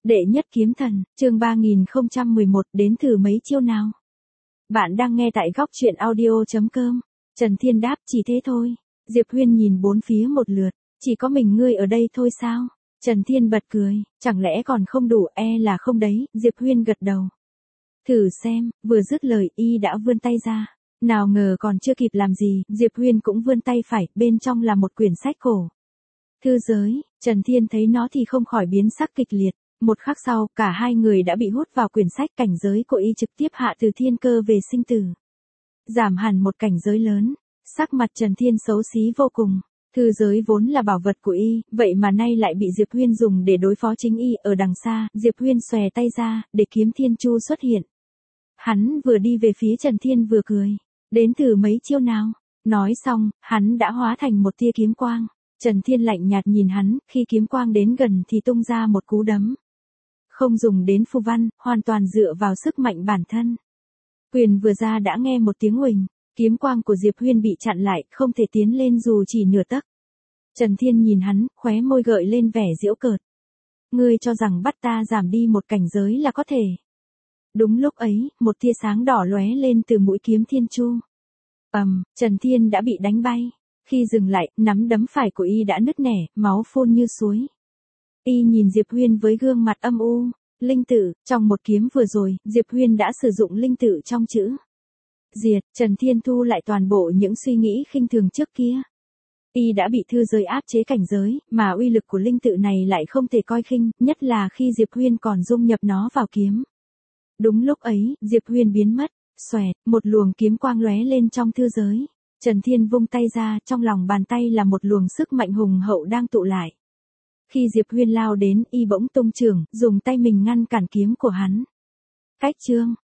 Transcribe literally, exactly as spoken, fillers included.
Đệ nhất kiếm thần, chương ba nghìn không trăm mười một, đến thử mấy chiêu nào. Bạn đang nghe tại góc truyện audio chấm com. Trần Thiên đáp, chỉ thế thôi. Diệp Huyên nhìn bốn phía một lượt, chỉ có mình ngươi ở đây thôi sao? Trần Thiên bật cười, chẳng lẽ còn không đủ, e là không đấy. Diệp Huyên gật đầu. Thử xem, vừa dứt lời y đã vươn tay ra. Nào ngờ còn chưa kịp làm gì, Diệp Huyên cũng vươn tay phải, bên trong là một quyển sách cổ. Thư giới, Trần Thiên thấy nó thì không khỏi biến sắc kịch liệt. Một khắc sau, cả hai người đã bị hút vào quyển sách, cảnh giới của y trực tiếp hạ từ thiên cơ về sinh tử. Giảm hẳn một cảnh giới lớn, sắc mặt Trần Thiên xấu xí vô cùng. Thư giới vốn là bảo vật của y, vậy mà nay lại bị Diệp Huyên dùng để đối phó chính y. Ở đằng xa, Diệp Huyên xòe tay ra, để kiếm thiên chu xuất hiện. Hắn vừa đi về phía Trần Thiên vừa cười. Đến thử mấy chiêu nào. Nói xong, hắn đã hóa thành một tia kiếm quang. Trần Thiên lạnh nhạt nhìn hắn, khi kiếm quang đến gần thì tung ra một cú đấm. Không dùng đến phù văn, hoàn toàn dựa vào sức mạnh bản thân. Quyền vừa ra đã nghe một tiếng huỳnh, kiếm quang của Diệp Huyên bị chặn lại, không thể tiến lên dù chỉ nửa tấc. Trần Thiên nhìn hắn, khóe môi gợi lên vẻ giễu cợt. Ngươi cho rằng bắt ta giảm đi một cảnh giới là có thể. Đúng lúc ấy, một tia sáng đỏ lóe lên từ mũi kiếm thiên chu. Ầm, um, Trần Thiên đã bị đánh bay. Khi dừng lại, nắm đấm phải của y đã nứt nẻ, máu phun như suối. Y nhìn Diệp Huyên với gương mặt âm u. Linh tử, trong một kiếm vừa rồi, Diệp Huyên đã sử dụng linh tử trong chữ diệt. Trần Thiên thu lại toàn bộ những suy nghĩ khinh thường trước kia. Y đã bị thư giới áp chế cảnh giới, mà uy lực của linh tự này lại không thể coi khinh, nhất là khi Diệp Huyên còn dung nhập nó vào kiếm. Đúng lúc ấy, Diệp Huyên biến mất, xoẹt, một luồng kiếm quang lóe lên trong thư giới. Trần Thiên vung tay ra, trong lòng bàn tay là một luồng sức mạnh hùng hậu đang tụ lại. Khi Diệp Huyên lao đến, y bỗng tung chưởng, dùng tay mình ngăn cản kiếm của hắn. Cách chương,